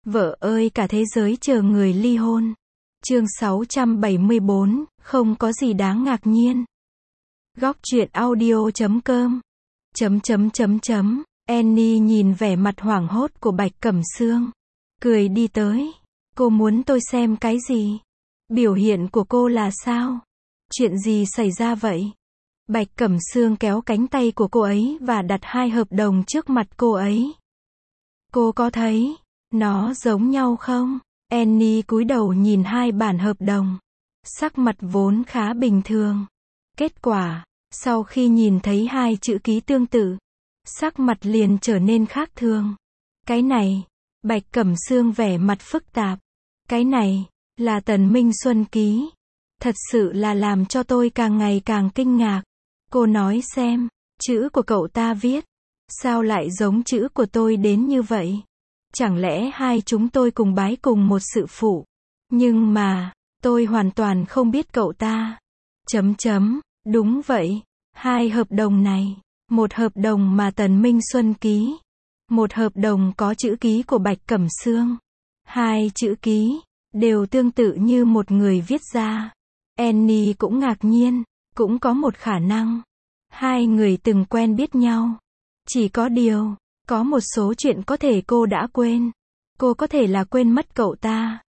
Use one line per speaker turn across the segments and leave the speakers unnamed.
Vợ ơi cả thế giới chờ người ly hôn. Chương 674, không có gì đáng ngạc nhiên. Góc truyện audio.com Annie nhìn vẻ mặt hoảng hốt của Bạch Cẩm Sương, cười đi tới. Cô muốn tôi xem cái gì? Biểu hiện của cô là sao? Chuyện gì xảy ra vậy? Bạch Cẩm Sương kéo cánh tay của cô ấy và đặt 2 hợp đồng trước mặt cô ấy. Cô có thấy nó giống nhau không? Annie cúi đầu nhìn 2 bản hợp đồng. Sắc mặt vốn khá bình thường. Kết quả, sau khi nhìn thấy 2 chữ ký tương tự, sắc mặt liền trở nên khác thường. Cái này, Bạch Cẩm Sương vẻ mặt phức tạp. Cái này, là Tần Minh Xuân ký. Thật sự là làm cho tôi càng ngày càng kinh ngạc. Cô nói xem, chữ của cậu ta viết, sao lại giống chữ của tôi đến như vậy? Chẳng lẽ hai chúng tôi cùng bái cùng một sự phụ? Nhưng mà, tôi hoàn toàn không biết cậu ta. Đúng vậy, 2 hợp đồng này, một hợp đồng mà Tần Minh Xuân ký, một hợp đồng có chữ ký của Bạch Cẩm Sương. 2 chữ ký, đều tương tự như một người viết ra. Annie cũng ngạc nhiên, cũng có một khả năng. 2 người từng quen biết nhau. Chỉ có điều, có một số chuyện có thể cô đã quên. Cô có thể là quên mất cậu ta.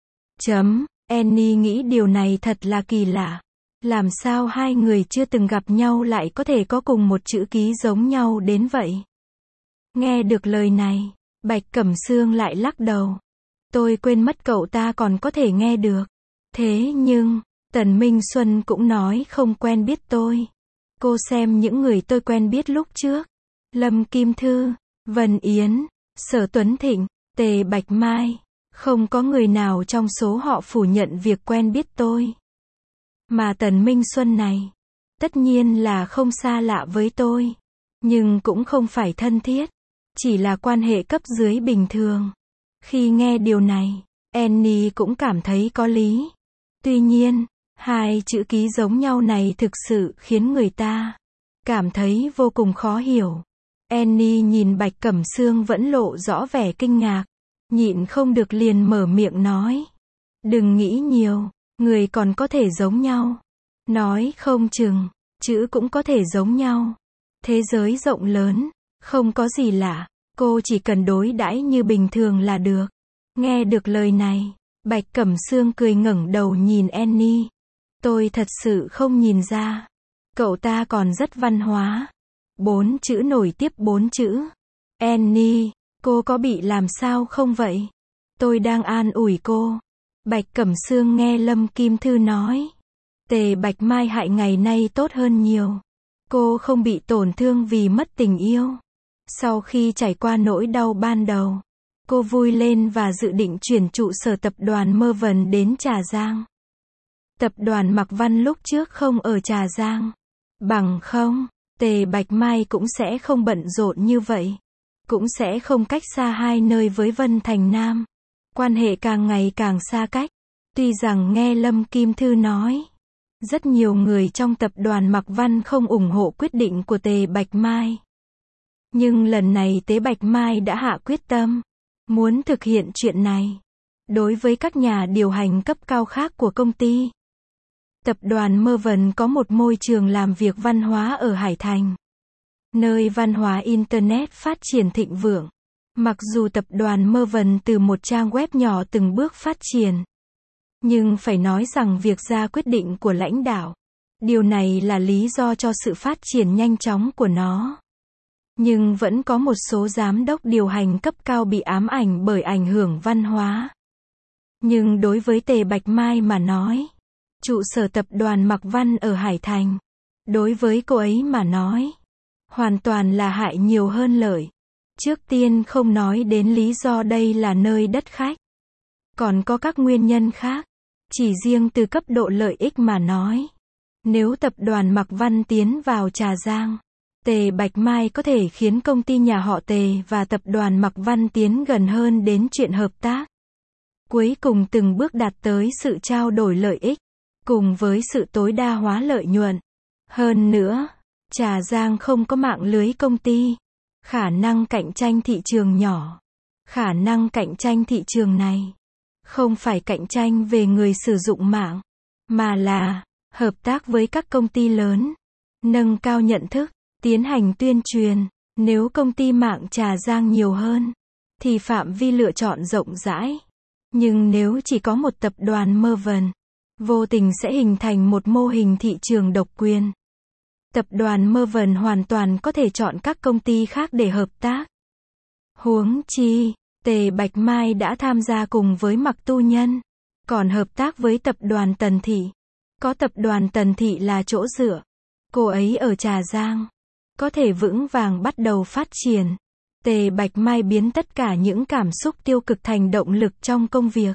Annie nghĩ điều này thật là kỳ lạ. Làm sao 2 người chưa từng gặp nhau lại có thể có cùng một chữ ký giống nhau đến vậy? Nghe được lời này, Bạch Cẩm Sương lại lắc đầu. Tôi quên mất cậu ta còn có thể nghe được. Thế nhưng, Tần Minh Xuân cũng nói không quen biết tôi. Cô xem những người tôi quen biết lúc trước. Lâm Kim Thư, Vân Yến, Sở Tuấn Thịnh, Tề Bạch Mai. Không có người nào trong số họ phủ nhận việc quen biết tôi. Mà Tần Minh Xuân này, tất nhiên là không xa lạ với tôi. Nhưng cũng không phải thân thiết. Chỉ là quan hệ cấp dưới bình thường. Khi nghe điều này, Annie cũng cảm thấy có lý. Tuy nhiên, 2 chữ ký giống nhau này thực sự khiến người ta cảm thấy vô cùng khó hiểu. Annie nhìn Bạch Cẩm Sương vẫn lộ rõ vẻ kinh ngạc, nhịn không được liền mở miệng nói. Đừng nghĩ nhiều, người còn có thể giống nhau. Nói không chừng, chữ cũng có thể giống nhau. Thế giới rộng lớn, không có gì lạ, cô chỉ cần đối đãi như bình thường là được. Nghe được lời này, Bạch Cẩm Sương cười ngẩng đầu nhìn Annie. Tôi thật sự không nhìn ra. Cậu ta còn rất văn hóa. 4 chữ nổi tiếp 4 chữ. Annie, cô có bị làm sao không vậy? Tôi đang an ủi cô. Bạch Cẩm Sương nghe Lâm Kim Thư nói. Tề Bạch Mai hại ngày nay tốt hơn nhiều. Cô không bị tổn thương vì mất tình yêu. Sau khi trải qua nỗi đau ban đầu, cô vui lên và dự định chuyển trụ sở tập đoàn Mơ Vần đến Trà Giang. Tập đoàn Mạc Văn lúc trước không ở Trà Giang. Bằng không, Tề Bạch Mai cũng sẽ không bận rộn như vậy. Cũng sẽ không cách xa 2 nơi với Vân Thành Nam. Quan hệ càng ngày càng xa cách. Tuy rằng nghe Lâm Kim Thư nói, rất nhiều người trong tập đoàn Mạc Văn không ủng hộ quyết định của Tề Bạch Mai. Nhưng lần này Tề Bạch Mai đã hạ quyết tâm, muốn thực hiện chuyện này. Đối với các nhà điều hành cấp cao khác của công ty, tập đoàn Mơ Vần có một môi trường làm việc văn hóa ở Hải Thành. Nơi văn hóa Internet phát triển thịnh vượng. Mặc dù tập đoàn Mơ Vần từ một trang web nhỏ từng bước phát triển. Nhưng phải nói rằng việc ra quyết định của lãnh đạo. Điều này là lý do cho sự phát triển nhanh chóng của nó. Nhưng vẫn có một số giám đốc điều hành cấp cao bị ám ảnh bởi ảnh hưởng văn hóa. Nhưng đối với Tề Bạch Mai mà nói, trụ sở tập đoàn Mạc Văn ở Hải Thành, đối với cô ấy mà nói, hoàn toàn là hại nhiều hơn lợi. Trước tiên không nói đến lý do đây là nơi đất khách. Còn có các nguyên nhân khác. Chỉ riêng từ cấp độ lợi ích mà nói. Nếu tập đoàn Mạc Văn tiến vào Trà Giang, Tề Bạch Mai có thể khiến công ty nhà họ Tề và tập đoàn Mạc Văn tiến gần hơn đến chuyện hợp tác. Cuối cùng từng bước đạt tới sự trao đổi lợi ích, cùng với sự tối đa hóa lợi nhuận. Hơn nữa, Trà Giang không có mạng lưới công ty, khả năng cạnh tranh thị trường nhỏ. Khả năng cạnh tranh thị trường này không phải cạnh tranh về người sử dụng mạng, mà là hợp tác với các công ty lớn, nâng cao nhận thức, tiến hành tuyên truyền. Nếu công ty mạng Trà Giang nhiều hơn, thì phạm vi lựa chọn rộng rãi. Nhưng nếu chỉ có một tập đoàn Mervyn, vô tình sẽ hình thành một mô hình thị trường độc quyền. Tập đoàn Mervyn hoàn toàn có thể chọn các công ty khác để hợp tác. Huống chi, Tề Bạch Mai đã tham gia cùng với Mạc Tu Nhân, còn hợp tác với tập đoàn Tần Thị. Có tập đoàn Tần Thị là chỗ dựa, cô ấy ở Trà Giang có thể vững vàng bắt đầu phát triển. Tề Bạch Mai biến tất cả những cảm xúc tiêu cực thành động lực trong công việc.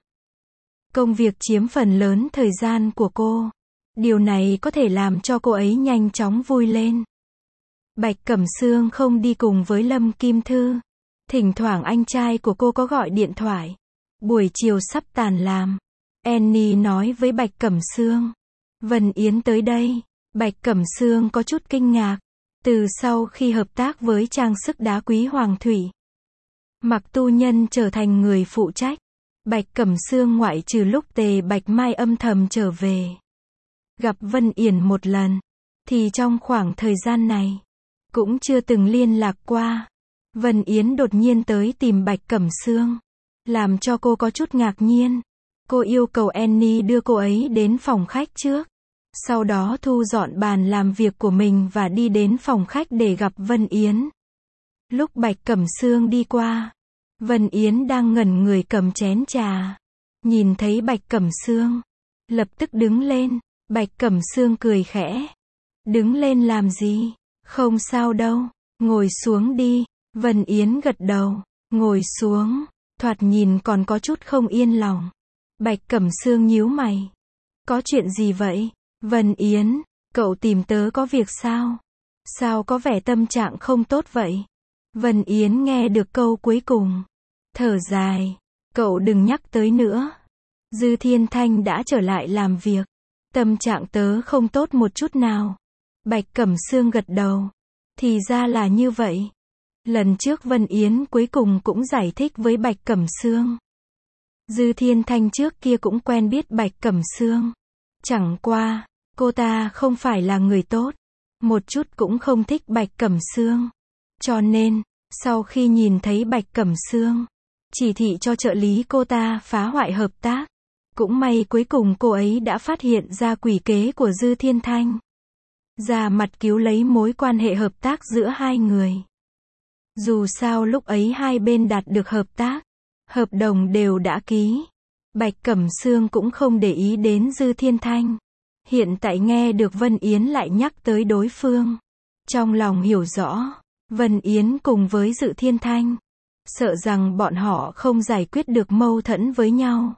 Công việc chiếm phần lớn thời gian của cô. Điều này có thể làm cho cô ấy nhanh chóng vui lên. Bạch Cẩm Sương không đi cùng với Lâm Kim Thư. Thỉnh thoảng anh trai của cô có gọi điện thoại. Buổi chiều sắp tàn làm, Annie nói với Bạch Cẩm Sương, Vân Yến tới đây. Bạch Cẩm Sương có chút kinh ngạc. Từ sau khi hợp tác với trang sức đá quý Hoàng Thủy, Mạc Tu Nhân trở thành người phụ trách. Bạch Cẩm Sương ngoại trừ lúc Tề Bạch Mai âm thầm trở về gặp Vân Yển một lần, thì trong khoảng thời gian này cũng chưa từng liên lạc qua. Vân Yến đột nhiên tới tìm Bạch Cẩm Sương, làm cho cô có chút ngạc nhiên. Cô yêu cầu Annie đưa cô ấy đến phòng khách trước, sau đó thu dọn bàn làm việc của mình và đi đến phòng khách để gặp Vân Yến. Lúc Bạch Cẩm Sương đi qua, Vân Yến đang ngẩn người cầm chén trà. Nhìn thấy Bạch Cẩm Sương, lập tức đứng lên. Bạch Cẩm Sương cười khẽ. Đứng lên làm gì? Không sao đâu, ngồi xuống đi. Vân Yến gật đầu, ngồi xuống, thoạt nhìn còn có chút không yên lòng. Bạch Cẩm Sương nhíu mày. Có chuyện gì vậy? Vân Yến, cậu tìm tớ có việc sao? Sao có vẻ tâm trạng không tốt vậy? Vân Yến nghe được câu cuối cùng, thở dài. Cậu đừng nhắc tới nữa. Dư Thiên Thanh đã trở lại làm việc. Tâm trạng tớ không tốt một chút nào. Bạch Cẩm Sương gật đầu. Thì ra là như vậy. Lần trước Vân Yến cuối cùng cũng giải thích với Bạch Cẩm Sương. Dư Thiên Thanh trước kia cũng quen biết Bạch Cẩm Sương. Chẳng qua, cô ta không phải là người tốt. Một chút cũng không thích Bạch Cẩm Sương. Cho nên, sau khi nhìn thấy Bạch Cẩm Sương, chỉ thị cho trợ lý cô ta phá hoại hợp tác. Cũng may cuối cùng cô ấy đã phát hiện ra quỷ kế của Dư Thiên Thanh. Ra mặt cứu lấy mối quan hệ hợp tác giữa hai người. Dù sao lúc ấy hai bên đạt được hợp tác, hợp đồng đều đã ký. Bạch Cẩm Sương cũng không để ý đến Dư Thiên Thanh. Hiện tại nghe được Vân Yến lại nhắc tới đối phương. Trong lòng hiểu rõ, Vân Yến cùng với Dư Thiên Thanh, sợ rằng bọn họ không giải quyết được mâu thuẫn với nhau.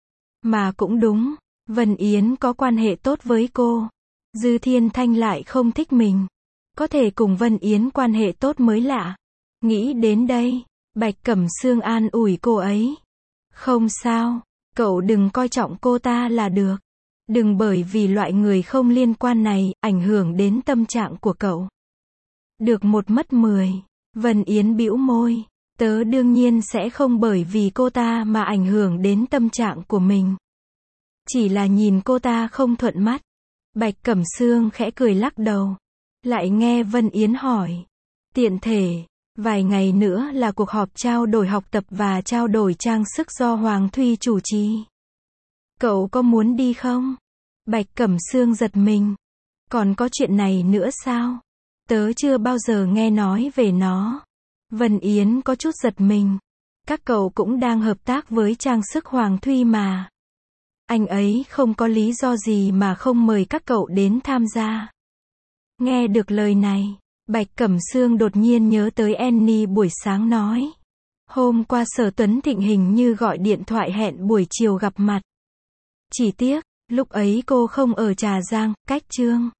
Mà cũng đúng, Vân Yến có quan hệ tốt với cô. Dư Thiên Thanh lại không thích mình. Có thể cùng Vân Yến quan hệ tốt mới lạ. Nghĩ đến đây, Bạch Cẩm Sương an ủi cô ấy. Không sao, cậu đừng coi trọng cô ta là được. Đừng bởi vì loại người không liên quan này, ảnh hưởng đến tâm trạng của cậu. Được một mất 10. Vân Yến bĩu môi. Tớ đương nhiên sẽ không bởi vì cô ta mà ảnh hưởng đến tâm trạng của mình. Chỉ là nhìn cô ta không thuận mắt. Bạch Cẩm Sương khẽ cười lắc đầu. Lại nghe Vân Yến hỏi. Tiện thể, vài ngày nữa là cuộc họp trao đổi học tập và trao đổi trang sức do Hoàng Thuy chủ trì. Cậu có muốn đi không? Bạch Cẩm Sương giật mình. Còn có chuyện này nữa sao? Tớ chưa bao giờ nghe nói về nó. Vân Yến có chút giật mình. Các cậu cũng đang hợp tác với trang sức Hoàng Thuy mà. Anh ấy không có lý do gì mà không mời các cậu đến tham gia. Nghe được lời này, Bạch Cẩm Sương đột nhiên nhớ tới Annie buổi sáng nói. Hôm qua Sở Tuấn Thịnh hình như gọi điện thoại hẹn buổi chiều gặp mặt. Chỉ tiếc, lúc ấy cô không ở Trà Giang, cách Trương